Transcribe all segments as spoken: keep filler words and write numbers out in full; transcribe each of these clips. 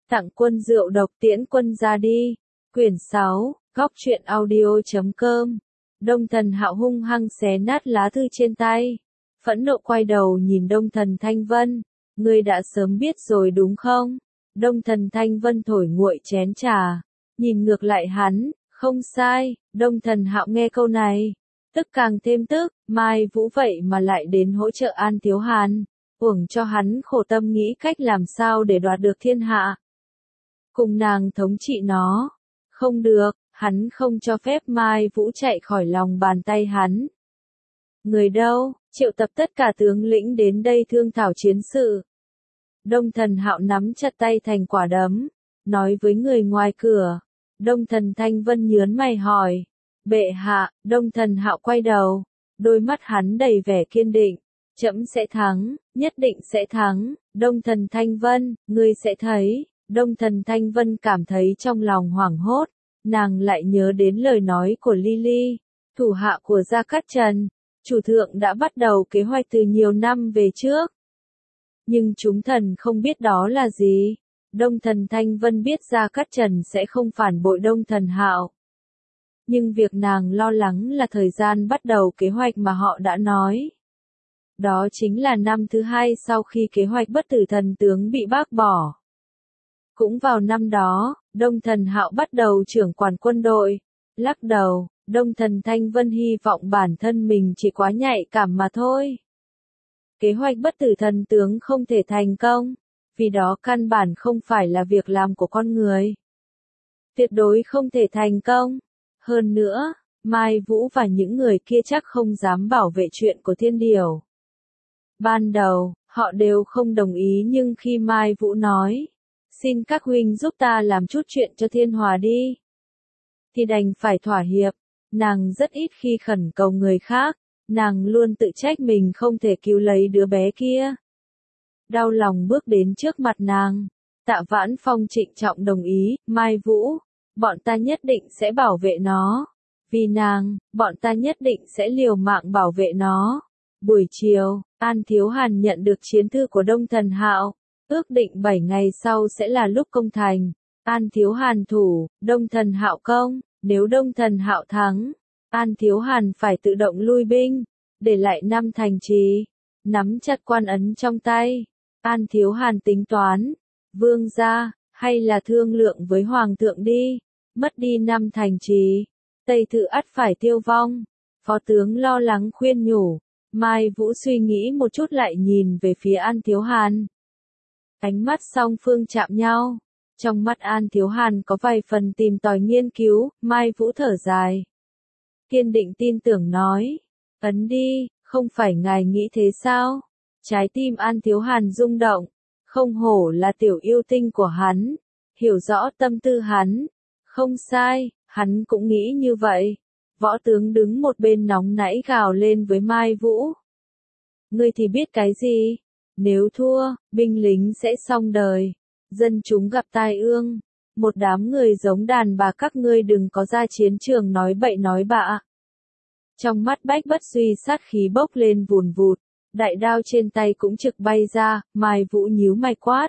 Tặng quân rượu độc tiễn quân ra đi. Quyển sáu, góc truyện audio chấm com. Đông Thần Hạo hung hăng xé nát lá thư trên tay. Phẫn nộ quay đầu nhìn Đông Thần Thanh Vân. Ngươi đã sớm biết rồi đúng không? Đông Thần Thanh Vân thổi nguội chén trà. Nhìn ngược lại hắn, không sai. Đông Thần Hạo nghe câu này. Tức càng thêm tức, Mai Vũ vậy mà lại đến hỗ trợ An Thiếu Hàn. Uổng cho hắn khổ tâm nghĩ cách làm sao để đoạt được thiên hạ. Cùng nàng thống trị nó. Không được, hắn không cho phép Mai Vũ chạy khỏi lòng bàn tay hắn. Người đâu, triệu tập tất cả tướng lĩnh đến đây thương thảo chiến sự. Đông Thần Hạo nắm chặt tay thành quả đấm, nói với người ngoài cửa. Đông Thần Thanh Vân nhướng mày hỏi. Bệ hạ, Đông Thần Hạo quay đầu, đôi mắt hắn đầy vẻ kiên định. Trẫm sẽ thắng, nhất định sẽ thắng. Đông Thần Thanh Vân, ngươi sẽ thấy. Đông Thần Thanh Vân cảm thấy trong lòng hoảng hốt, nàng lại nhớ đến lời nói của Lily, thủ hạ của Gia Cát Trần. Chủ thượng đã bắt đầu kế hoạch từ nhiều năm về trước. Nhưng chúng thần không biết đó là gì. Đông Thần Thanh Vân biết Gia Cát Trần sẽ không phản bội Đông Thần Hạo. Nhưng việc nàng lo lắng là thời gian bắt đầu kế hoạch mà họ đã nói. Đó chính là năm thứ hai sau khi kế hoạch bất tử thần tướng bị bác bỏ. Cũng vào năm đó, Đông Thần Hạo bắt đầu trưởng quản quân đội. Lắc đầu, Đông Thần Thanh Vân hy vọng bản thân mình chỉ quá nhạy cảm mà thôi. Kế hoạch bất tử thần tướng không thể thành công, vì đó căn bản không phải là việc làm của con người. Tuyệt đối không thể thành công. Hơn nữa, Mai Vũ và những người kia chắc không dám bảo vệ chuyện của Thiên Điều. Ban đầu, họ đều không đồng ý nhưng khi Mai Vũ nói, xin các huynh giúp ta làm chút chuyện cho Thiên Hòa đi, thì đành phải thỏa hiệp. Nàng rất ít khi khẩn cầu người khác, nàng luôn tự trách mình không thể cứu lấy đứa bé kia. Đau lòng bước đến trước mặt nàng, Tạ Vãn Phong trịnh trọng đồng ý. Mai Vũ, bọn ta nhất định sẽ bảo vệ nó. Vì nàng, bọn ta nhất định sẽ liều mạng bảo vệ nó. Buổi chiều, An Thiếu Hàn nhận được chiến thư của Đông Thần Hạo, ước định bảy ngày sau sẽ là lúc công thành. An Thiếu Hàn thủ, Đông Thần Hạo công. Nếu Đông Thần Hạo thắng, An Thiếu Hàn phải tự động lui binh, để lại năm thành trì. Nắm chặt quan ấn trong tay, An Thiếu Hàn tính toán, vương gia, hay là thương lượng với Hoàng thượng đi, mất đi năm thành trì, Tây Tự ắt phải tiêu vong. Phó tướng lo lắng khuyên nhủ. Mai Vũ suy nghĩ một chút lại nhìn về phía An Thiếu Hàn. Ánh mắt song phương chạm nhau. Trong mắt An Thiếu Hàn có vài phần tìm tòi nghiên cứu. Mai Vũ thở dài, kiên định tin tưởng nói. Ấn đi, không phải ngài nghĩ thế sao? Trái tim An Thiếu Hàn rung động. Không hổ là tiểu yêu tinh của hắn, hiểu rõ tâm tư hắn. Không sai, hắn cũng nghĩ như vậy. Võ tướng đứng một bên nóng nảy gào lên với Mai Vũ. Ngươi thì biết cái gì? Nếu thua, binh lính sẽ xong đời. Dân chúng gặp tai ương. Một đám người giống đàn bà các ngươi đừng có ra chiến trường nói bậy nói bạ. Trong mắt Bách Bất Duy sát khí bốc lên vùn vụt. Đại đao trên tay cũng trực bay ra. Mai Vũ nhíu mày quát.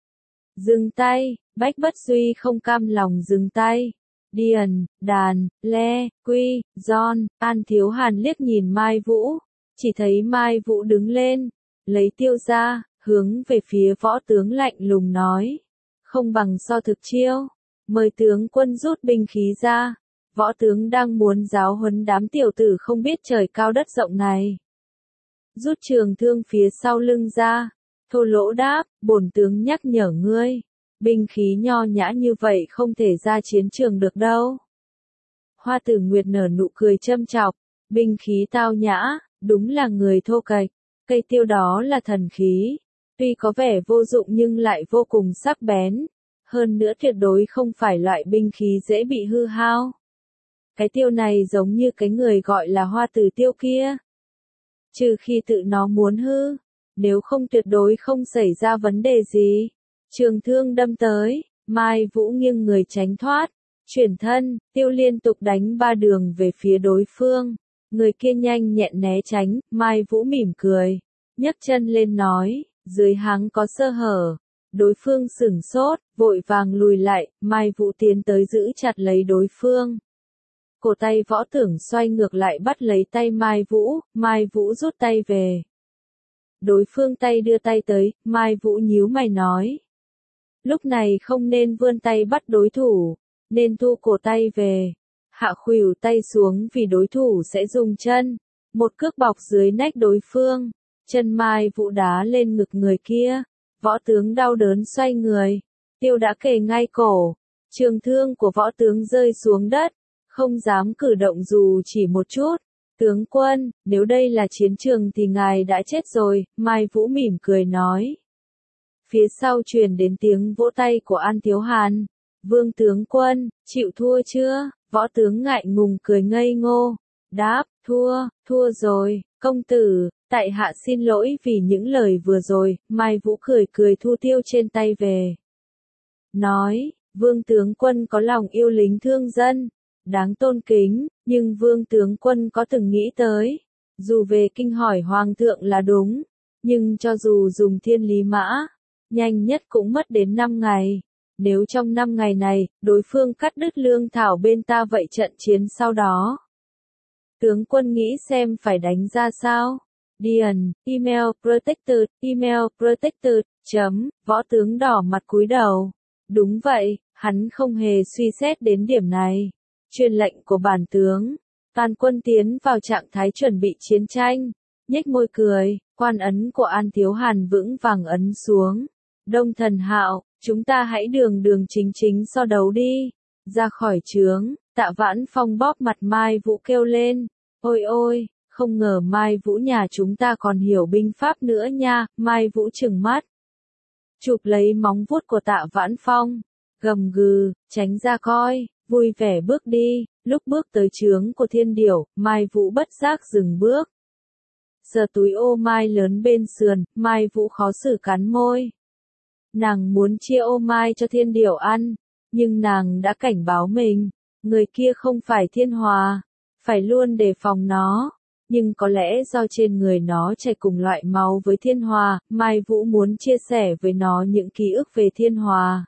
Dừng tay. Bách Bất Duy không cam lòng dừng tay. Điền, Đàn, Le, Quy, John, An Thiếu Hàn liếc nhìn Mai Vũ, chỉ thấy Mai Vũ đứng lên, lấy tiêu ra, hướng về phía võ tướng lạnh lùng nói. Không bằng so thực chiêu, mời tướng quân rút binh khí ra. Võ tướng đang muốn giáo huấn đám tiểu tử không biết trời cao đất rộng này. Rút trường thương phía sau lưng ra, Thô Lỗ đáp, bổn tướng nhắc nhở ngươi. Binh khí nho nhã như vậy không thể ra chiến trường được đâu. Hoa Tử Nguyệt nở nụ cười châm chọc. Binh khí tao nhã, đúng là người thô kệch. Cây tiêu đó là thần khí. Tuy có vẻ vô dụng nhưng lại vô cùng sắc bén. Hơn nữa tuyệt đối không phải loại binh khí dễ bị hư hao. Cái tiêu này giống như cái người gọi là Hoa Tử Tiêu kia. Trừ khi tự nó muốn hư. Nếu không tuyệt đối không xảy ra vấn đề gì. Trường thương đâm tới, Mai Vũ nghiêng người tránh thoát, chuyển thân, tiêu liên tục đánh ba đường về phía đối phương. Người kia nhanh nhẹn né tránh, Mai Vũ mỉm cười, nhấc chân lên nói, dưới háng có sơ hở, Đối phương sửng sốt, vội vàng lùi lại, Mai Vũ tiến tới giữ chặt lấy đối phương. Cổ tay Võ Tưởng xoay ngược lại bắt lấy tay Mai Vũ, Mai Vũ rút tay về. Đối phương tay đưa tay tới, Mai Vũ nhíu mày nói. Lúc này không nên vươn tay bắt đối thủ, nên thu cổ tay về. Hạ khuỷu tay xuống vì đối thủ sẽ dùng chân. Một cước bọc dưới nách đối phương. Chân Mai Vũ đá lên ngực người kia. Võ tướng đau đớn xoay người. Tiêu đã kề ngay cổ. Trường thương của võ tướng rơi xuống đất. Không dám cử động dù chỉ một chút. Tướng quân, nếu đây là chiến trường thì ngài đã chết rồi, Mai Vũ mỉm cười nói. Phía sau truyền đến tiếng vỗ tay của An Thiếu Hàn. Vương tướng quân, chịu thua chưa? Võ tướng ngại ngùng cười ngây ngô. Đáp, thua, thua rồi, công tử, tại hạ xin lỗi vì những lời vừa rồi, Mai Vũ cười cười thu tiêu trên tay về. Nói, vương tướng quân có lòng yêu lính thương dân, đáng tôn kính, nhưng vương tướng quân có từng nghĩ tới, dù về kinh hỏi hoàng thượng là đúng, nhưng cho dù dùng thiên lý mã, nhanh nhất cũng mất đến năm ngày. Nếu trong năm ngày này, đối phương cắt đứt lương thảo bên ta vậy trận chiến sau đó. Tướng quân nghĩ xem phải đánh ra sao? Điền, email protected, email protected, chấm, võ tướng đỏ mặt cúi đầu. Đúng vậy, hắn không hề suy xét đến điểm này. Truyền lệnh của bản tướng, toàn quân tiến vào trạng thái chuẩn bị chiến tranh. Nhếch môi cười, quan ấn của An Thiếu Hàn vững vàng ấn xuống. Đông Thần Hạo, chúng ta hãy đường đường chính chính so đấu đi. Ra khỏi trướng, Tạ Vãn Phong bóp mặt Mai Vũ kêu lên. Ôi ôi, không ngờ Mai Vũ nhà chúng ta còn hiểu binh pháp nữa nha. Mai Vũ trừng mắt. Chụp lấy móng vuốt của Tạ Vãn Phong. Gầm gừ, tránh ra coi, vui vẻ bước đi. Lúc bước tới trướng của Thiên Điểu, Mai Vũ bất giác dừng bước. Sờ túi ô mai lớn bên sườn, Mai Vũ khó xử cắn môi. Nàng muốn chia ô mai cho Thiên Điểu ăn, nhưng nàng đã cảnh báo mình, người kia không phải Thiên Hòa, phải luôn đề phòng nó. Nhưng có lẽ do trên người nó chảy cùng loại máu với Thiên Hòa, Mai Vũ muốn chia sẻ với nó những ký ức về Thiên Hòa.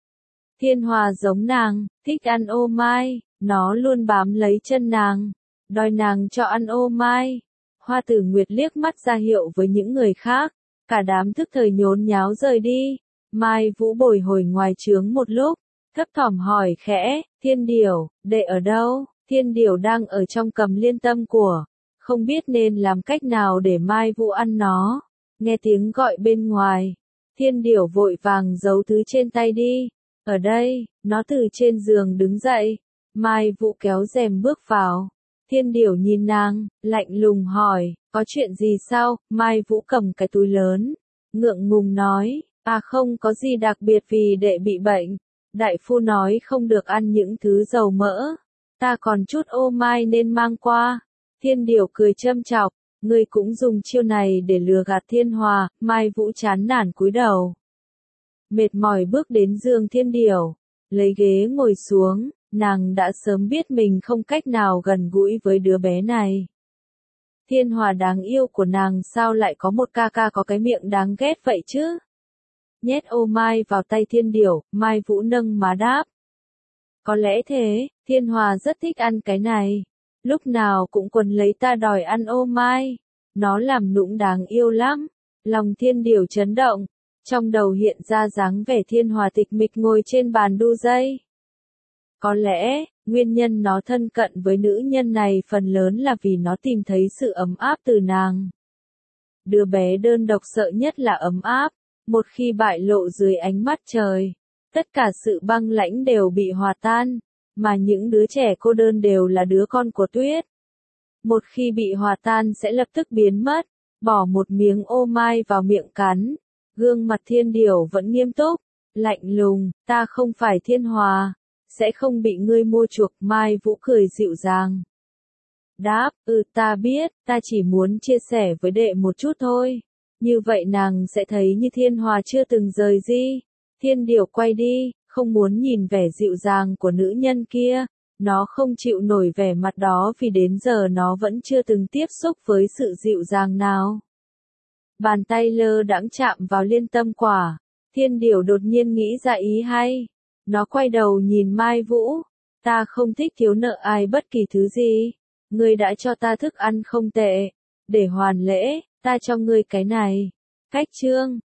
Thiên Hòa giống nàng, thích ăn ô mai, nó luôn bám lấy chân nàng, đòi nàng cho ăn ô mai. Hoa Tử Nguyệt liếc mắt ra hiệu với những người khác, cả đám thức thời nhốn nháo rời đi. Mai Vũ bồi hồi ngoài trướng một lúc, thấp thỏm hỏi khẽ, Thiên Điểu, đệ ở đâu? Thiên Điểu đang ở trong Cầm Liên Tâm của, không biết nên làm cách nào để Mai Vũ ăn nó. Nghe tiếng gọi bên ngoài, Thiên Điểu vội vàng giấu thứ trên tay đi. Ở đây, nó từ trên giường đứng dậy. Mai Vũ kéo rèm bước vào. Thiên Điểu nhìn nàng, lạnh lùng hỏi, có chuyện gì sao? Mai Vũ cầm cái túi lớn, ngượng ngùng nói, à không có gì đặc biệt vì đệ bị bệnh. Đại phu nói không được ăn những thứ dầu mỡ. Ta còn chút ô mai nên mang qua. Thiên Điểu cười châm chọc, ngươi cũng dùng chiêu này để lừa gạt Thiên Hòa. Mai Vũ chán nản cúi đầu. Mệt mỏi bước đến giường Thiên Điểu, lấy ghế ngồi xuống, nàng đã sớm biết mình không cách nào gần gũi với đứa bé này. Thiên Hòa đáng yêu của nàng sao lại có một ca ca có cái miệng đáng ghét vậy chứ? Nhét ô mai vào tay Thiên Điểu, Mai Vũ nâng má đáp. Có lẽ thế, Thiên Hòa rất thích ăn cái này. Lúc nào cũng quấn lấy ta đòi ăn ô mai. Nó làm nũng đáng yêu lắm. Lòng Thiên Điểu chấn động. Trong đầu hiện ra dáng vẻ Thiên Hòa tịch mịch ngồi trên bàn đu dây. Có lẽ, nguyên nhân nó thân cận với nữ nhân này phần lớn là vì nó tìm thấy sự ấm áp từ nàng. Đứa bé đơn độc sợ nhất là ấm áp. Một khi bại lộ dưới ánh mắt trời, tất cả sự băng lãnh đều bị hòa tan, mà những đứa trẻ cô đơn đều là đứa con của tuyết. Một khi bị hòa tan sẽ lập tức biến mất, bỏ một miếng ô mai vào miệng cắn. Gương mặt Thiên Điểu vẫn nghiêm túc, lạnh lùng, ta không phải Thiên Hòa, sẽ không bị ngươi mua chuộc. Mai Vũ cười dịu dàng. Đáp, ừ ta biết, ta chỉ muốn chia sẻ với đệ một chút thôi. Như vậy nàng sẽ thấy như Thiên Hòa chưa từng rời đi. Thiên Điểu quay đi, không muốn nhìn vẻ dịu dàng của nữ nhân kia. Nó không chịu nổi vẻ mặt đó vì đến giờ nó vẫn chưa từng tiếp xúc với sự dịu dàng nào. Bàn tay lơ đãng chạm vào Liên Tâm quả. Thiên Điểu đột nhiên nghĩ ra ý hay. Nó quay đầu nhìn Mai Vũ. Ta không thích thiếu nợ ai bất kỳ thứ gì. Ngươi đã cho ta thức ăn không tệ. Để hoàn lễ, ta cho ngươi cái này. Cách chương.